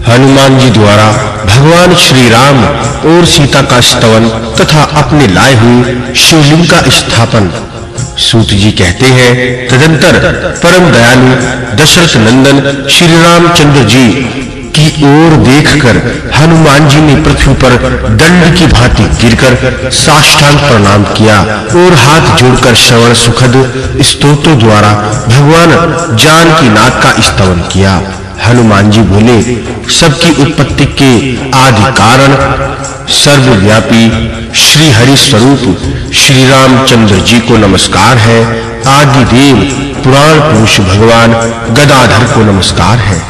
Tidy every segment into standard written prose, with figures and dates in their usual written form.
हनुमान जी द्वारा भगवान श्री राम और सीता का स्तवन तथा अपने लाए हुए शिवलिंग का स्थापन। सूत जी कहते हैं, तदंतर परम दयालु दशरथ नंदन श्री रामचंद्र जी की ओर देखकर हनुमान जी ने पृथ्वी पर दंड की भांति गिरकर साष्टांग प्रणाम किया और हाथ जोड़कर श्रवण सुखद स्तोत्रों द्वारा भगवान जानकीनाथ का स्तवन किया। हनुमान जी बोले, सबकी उत्पत्ति के आदि कारण सर्वव्यापी श्री हरि स्वरूप श्री रामचंद्र जी को नमस्कार है। आदि देव पुराण पुरुष भगवान गदाधर को नमस्कार है।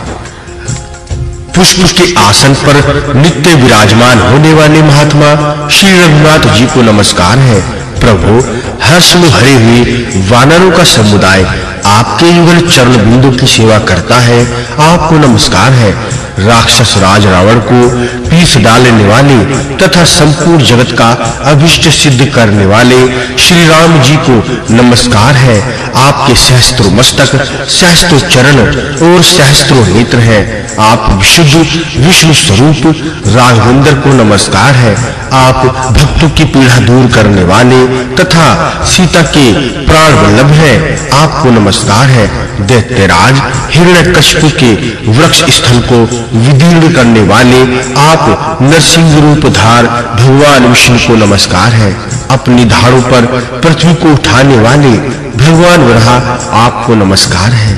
पुष्प के आसन पर नित्य विराजमान होने वाले महात्मा श्री रघुनाथ जी को नमस्कार है। प्रभु, हर्ष में भरे हुए वानरों का समुदाय आपके युगल चरण बिंदु की सेवा करता है, आपको नमस्कार है। राक्षस राज रावण को पीस डालने वाले तथा संपूर्ण जगत का अभिष्ट सिद्ध करने वाले श्री राम जी को नमस्कार है। आपके सहस्त्रों मस्तक, सहस्त्रों चरण और सहस्त्रों नेत्र हैं। आप विशुद्ध विष्णु स्वरूप राघवेंद्र को नमस्कार है। आप भक्तों की पीड़ा दूर करने वाले तथा सीता के प्राण वल्लभ हैं, आपको नमस्कार है। दैत्यराज हिरण्यकश्यप के वृक्ष स्थल को विदीर्ण करने वाले आप नरसिंह रूपधार भगवान विष्णु को नमस्कार है। अपनी धारों पर पृथ्वी को उठाने वाले भगवान वराह आपको नमस्कार है।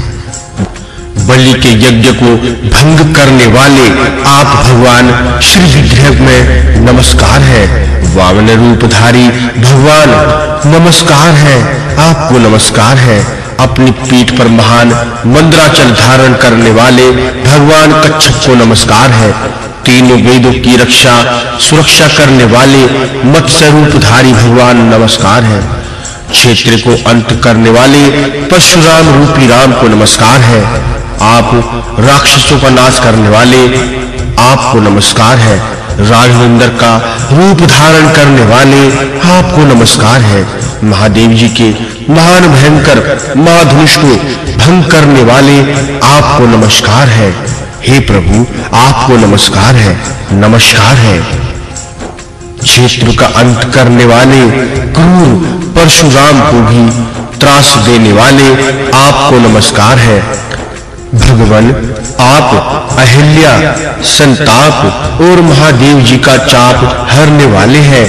बलि के यज्ञ को भंग करने वाले आप भगवान श्री विग्रह में नमस्कार है। वामन रूपधारी भगवान नमस्कार है, आपको नमस्कार है। अपनी पीठ पर महान मंद्राचल धारण करने वाले भगवान कच्छप को नमस्कार है। तीनों वेदों की रक्षा सुरक्षा करने वाले मत्स्य रूपधारी भगवान नमस्कार है। क्षेत्र को अंत करने वाले परशुराम रूपी राम को नमस्कार है। आप राक्षसों का नाश करने वाले आपको नमस्कार है। राघवेंद्र का रूप धारण करने वाले आपको नमस्कार है। महादेव जी के महान भयंकर महाधनुष को भंग करने वाले आपको नमस्कार है। हे प्रभु, आपको नमस्कार है, नमस्कार है। क्षेत्र का अंत करने वाले क्रूर परशुराम को भी त्रास देने वाले आपको नमस्कार है। भगवान, आप अहिल्या, संताप और महादेव जी का चाप हरने वाले हैं।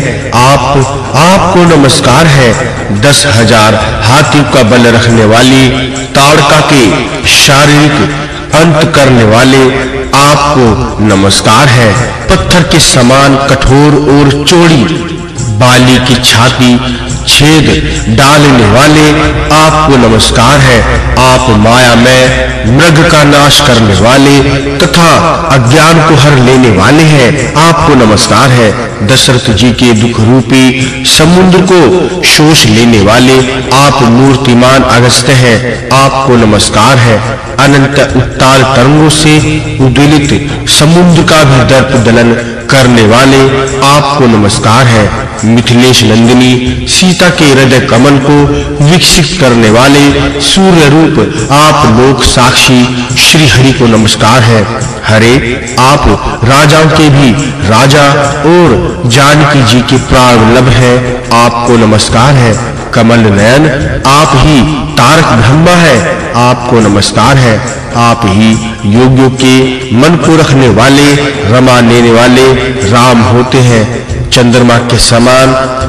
आपको नमस्कार है। 10,000 हाथियों का बल रखने वाली ताड़का के शारीरिक अंत करने वाले आपको नमस्कार है। पत्थर के समान कठोर और चौड़ी बाली की छाती छेद डालने वाले आपको नमस्कार है। आप माया में मृग का नाश करने वाले तथा अज्ञान को हर लेने वाले हैं, आपको नमस्कार है। दशरथ जी के दुख रूपी समुद्र को शोष लेने वाले आप मूर्तिमान अगस्त्य हैं, आपको नमस्कार है। अनंत उत्ताल तरंगों से उद्वेलित समुद्र का भी दर्प दलन करने वाले आपको नमस्कार है। मिथिलेश नंदिनी सीता के हृदय कमल को विकसित करने वाले सूर्य रूप आप लोक साक्षी श्री हरि को नमस्कार है। हरे, आप राजाओं के भी राजा और जानकी जी के प्राण वल्लभ हैं, आपको नमस्कार है। कमल नयन आप ही तारक ब्रह्मा है, आपको नमस्कार है। आप ही योगियों के मन को रखने वाले रमा लेने वाले राम होते हैं। चंद्रमा के समान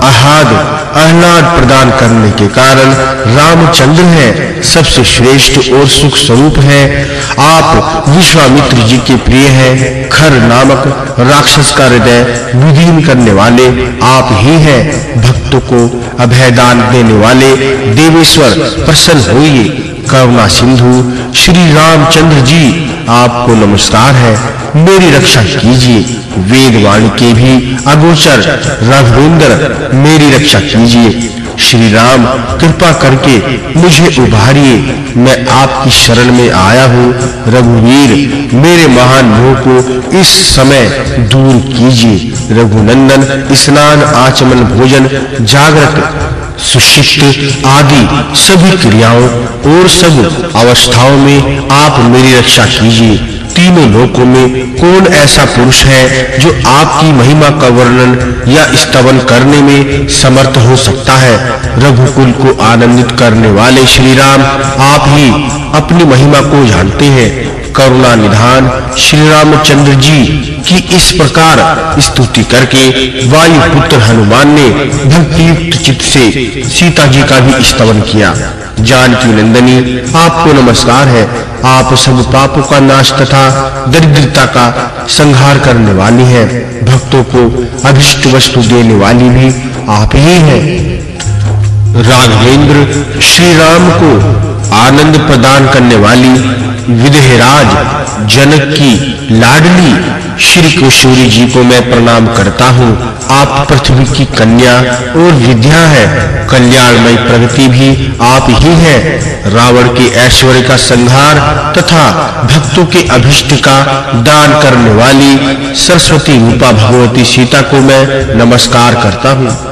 आह्लाद प्रदान करने के कारण रामचंद्र हैं, सबसे श्रेष्ठ और सुख स्वरूप हैं। आप विश्वामित्र जी के प्रिय हैं। खर नामक राक्षस का हृदय विदीर्ण करने वाले आप ही हैं। भक्तों को अभयदान देने वाले देवेश्वर प्रसन्न होइए। करुणा सिंधु श्री रामचंद्र जी, आपको नमस्कार है। मेरी रक्षा कीजिए। वेदवाणी के भी अगोचर राघवेंद्र, मेरी रक्षा कीजिए। श्री राम, कृपा करके मुझे उबारिए, मैं आपकी शरण में आया हूँ। रघुवीर, मेरे महान मोह को इस समय दूर कीजिए। रघुनंदन, स्नान आचमन भोजन जागृत सुषिप्त आदि सभी क्रियाओं और सब अवस्थाओं में आप मेरी रक्षा कीजिए। तीनों लोकों में कौन ऐसा पुरुष है जो आपकी महिमा का वर्णन या स्तवन करने में समर्थ हो सकता है। रघुकुल को आनंदित करने वाले श्री राम आप ही अपनी महिमा को जानते हैं। करुणा निधान श्री रामचंद्र जी की इस प्रकार स्तुति करके वायुपुत्र हनुमान ने भक्तियुक्त चित्त से सीता जी का भी स्तवन किया। जानकी नंदनी आपको नमस्कार है। आप सब पापों का नाश तथा दरिद्रता का संहार करने वाली हैं। भक्तों को अभिष्ट वस्तु देने वाली भी आप ही हैं। राघवेंद्र श्री राम को आनंद प्रदान करने वाली विदेहराज जनक की लाडली श्री किशोरी जी को मैं प्रणाम करता हूँ। आप पृथ्वी की कन्या और विद्या है। कल्याणमय प्रगति भी आप ही है। रावण के ऐश्वर्य का संहार तथा भक्तों के अभिष्ट का दान करने वाली सरस्वती रूपा भगवती सीता को मैं नमस्कार करता हूँ।